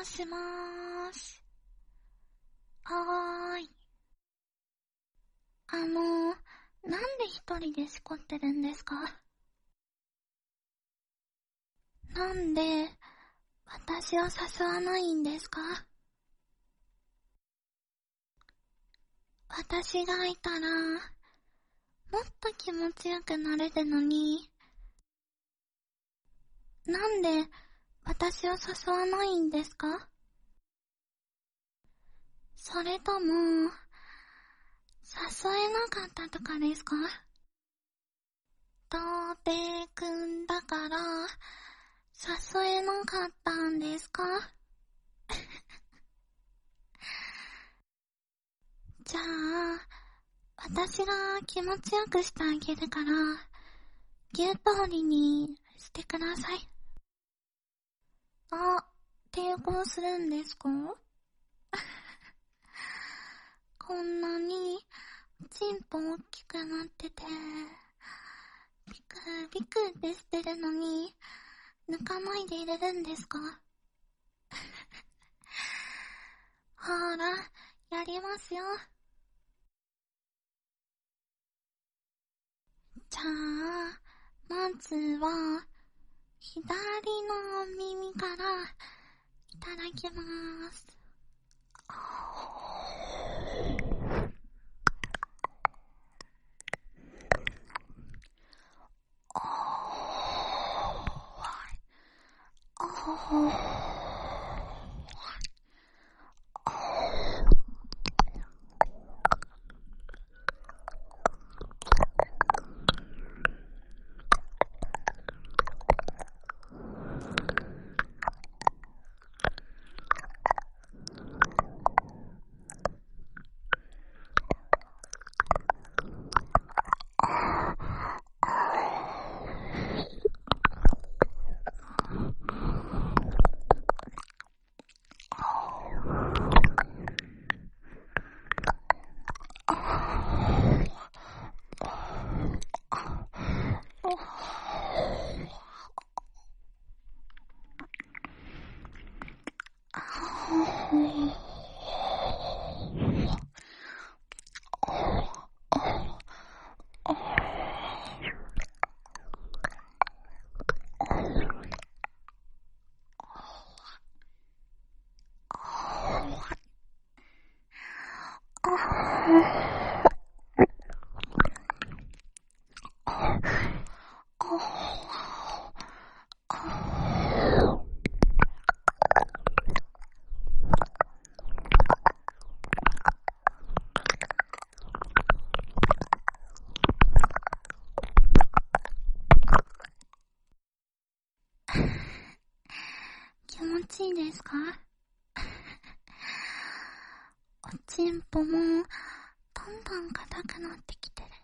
もしもーし。はーい。なんで一人でしこってるんですか？なんで、私を誘わないんですか？私がいたら、もっと気持ちよくなれるのに、なんで、私を誘わないんですか？それとも、誘えなかったとかですか？とうていくんだから、誘えなかったんですか？じゃあ、私が気持ちよくしてあげるから、言う通りにしてください。あ、抵抗するんですか？こんなに、チンポ大きくなってて、ビクビクってしてるのに、抜かないでいれるんですか？ほら、やりますよ。じゃあ、まずは、左の耳からいただきます。気持ちいいですか？おちんぽも、どんどん硬くなってきてる。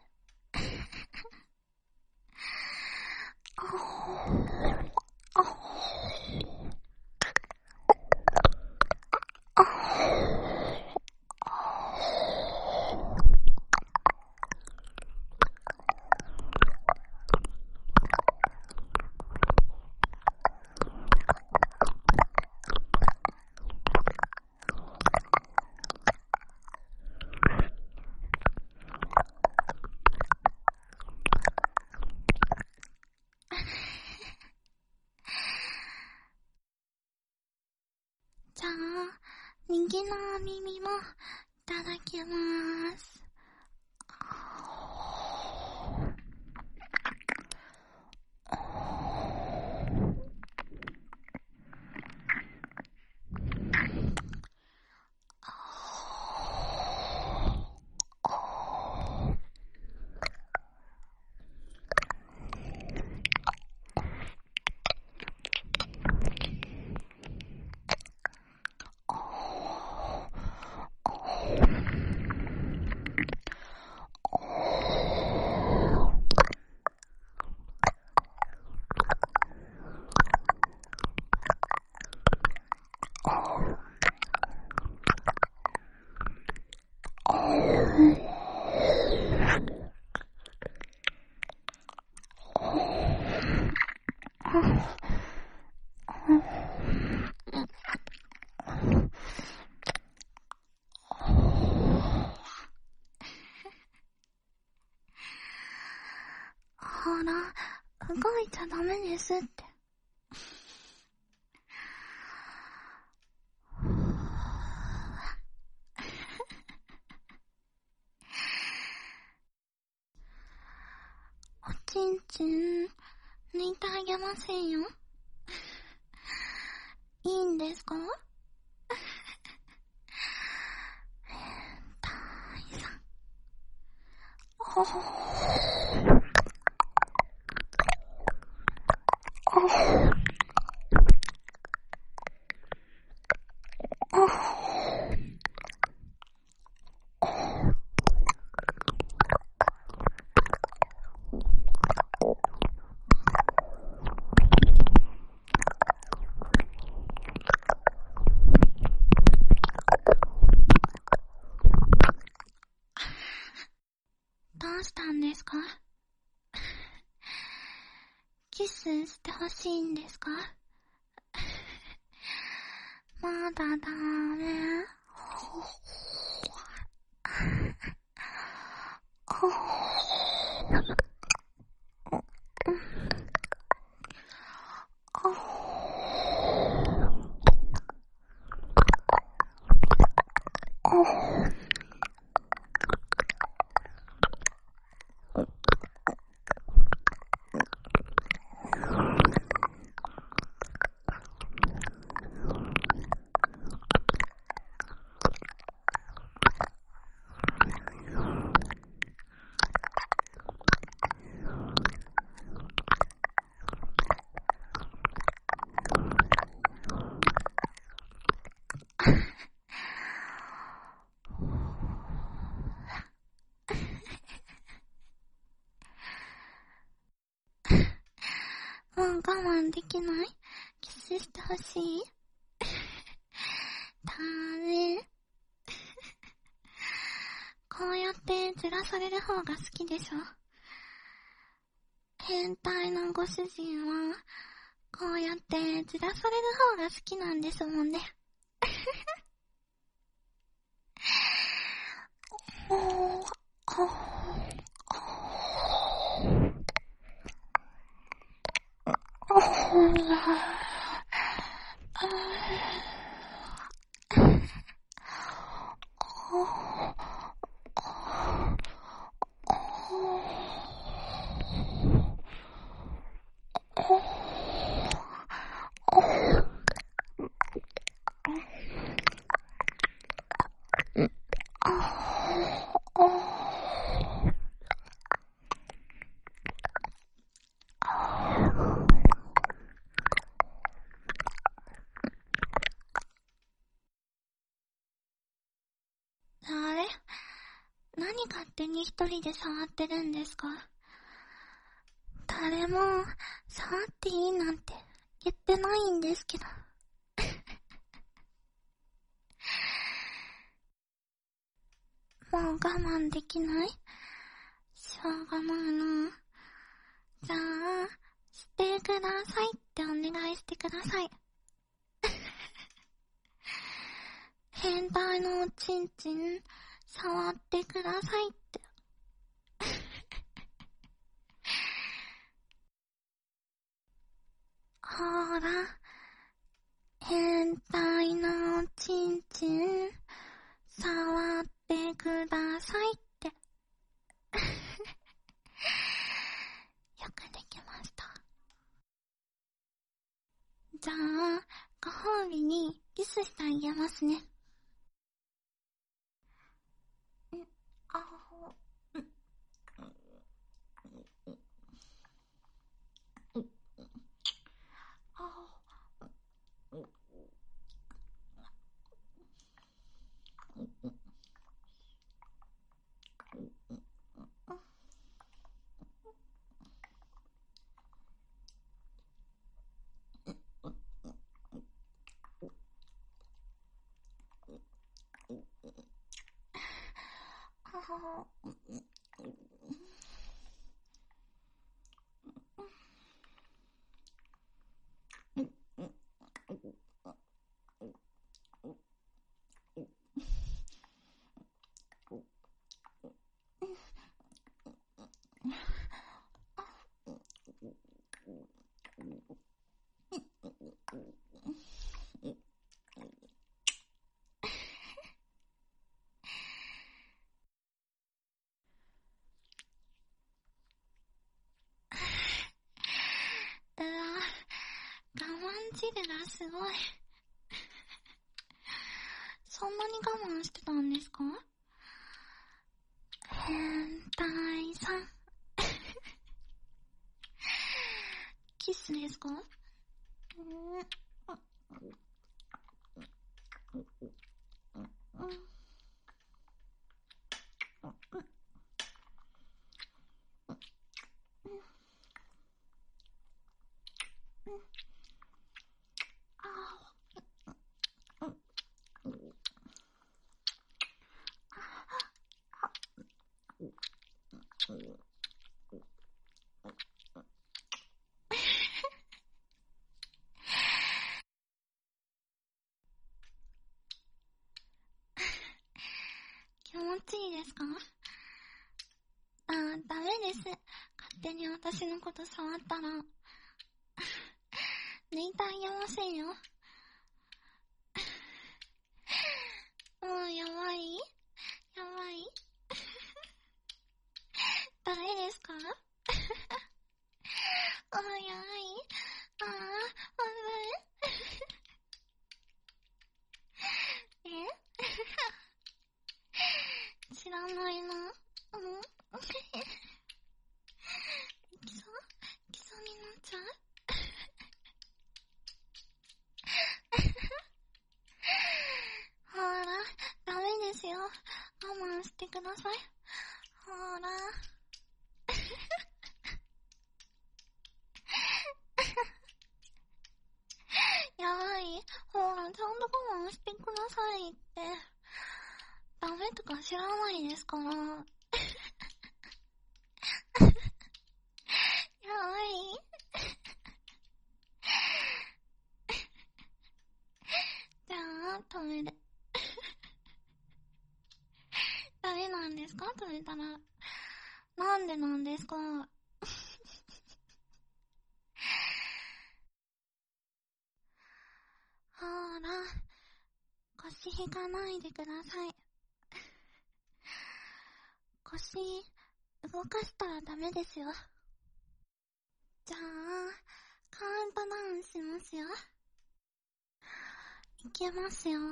じゃあ、右の耳もいただきます。 ちゃダメですって。おちんちん抜いてあげませんよ。いいんですか？大さん。ほほどうしたんですか？キスしてほしいんですか？まだダメ。もう我慢できない？キスしてほしい？ダメ。こうやってずらされる方が好きでしょ？変態のご主人は、こうやってずらされる方が好きなんですもんね。あれ？何勝手に一人で触ってるんですか？誰も触っていいなんて言ってないんですけど。もう我慢できない？しょうがないな。じゃあ、してくださいってお願いしてください。変態のおちんちん、触ってくださいって。ほら、変態のおちんちん、触ってくださいって。よくできました。じゃあ、ご褒美にキスしてあげますね。あほ、あほ、 汁がすごい。そんなに我慢してたんですか？変態さん。キスですか？気持ちいいですか？ダメです。勝手に私のこと触ったら抜いてあげませんよ。もうやばい誰ですか？もうやばい。まずい。知らないな。基礎になっちゃう。ほら、ダメですよ。我慢してください。ほら。やばい。ほら、ちゃんと我慢してくださいって。ダメとか知らないですから。やばい。じゃあ、止める。ダメなんですか？止めたら。なんでなんですか？ほら、腰引かないでください。腰、動かしたらダメですよ。じゃあ、カウントダウンしますよ。いけますよ。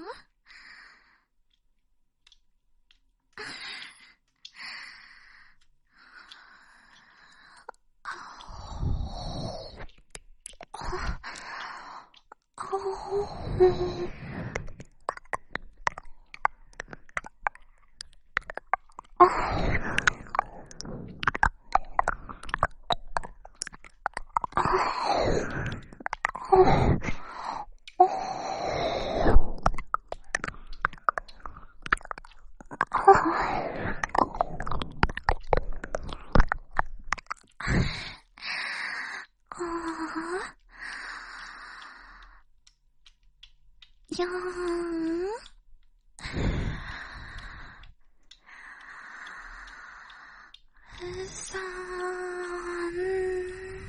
よーん。うさーん。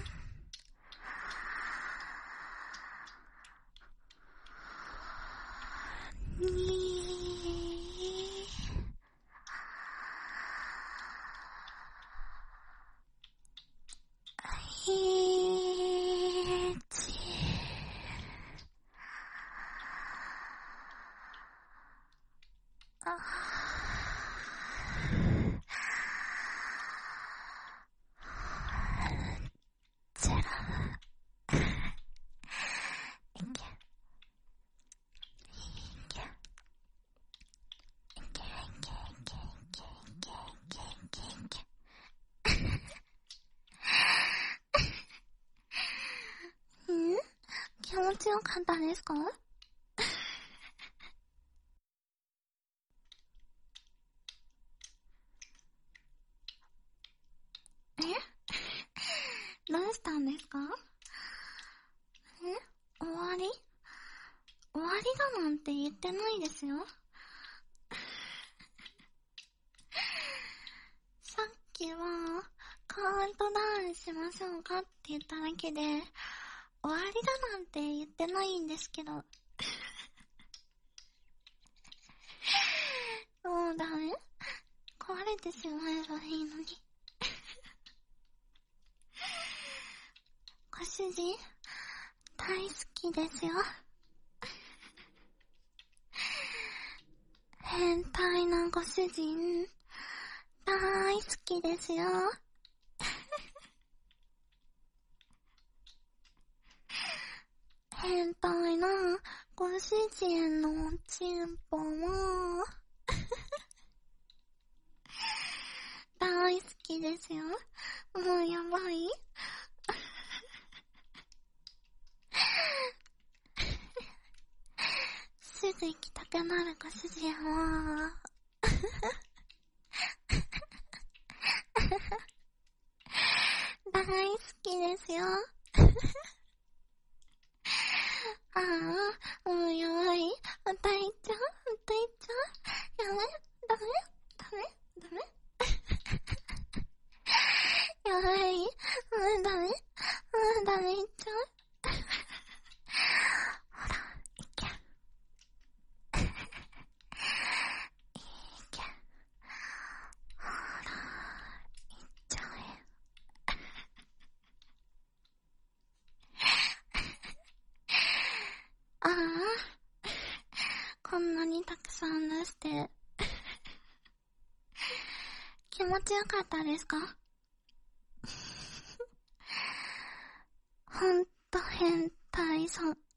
気持ちよかったですか？どうしたんですか？終わりだなんて言ってないですよ。さっきはカウントダウンしましょうかって言っただけで終わりだなんて言ってないんですけど。もうダメ？壊れてしまえばいいのに。ご主人、 大好きですよ。変態なご主人、大好きですよ。変態なご主人のチンポも大好きですよ。もうやばい。すぐ行きたくなるご主人も大好きですよ。ああ、もうやばい。歌いちゃう歌いちゃうやめダメダメダメやばい。ダメダメ言っちゃうほら、いけ。いけ。ほら、いっちゃえ。ああ、こんなにたくさん出して、気持ちよかったですか？ほんと変態さん。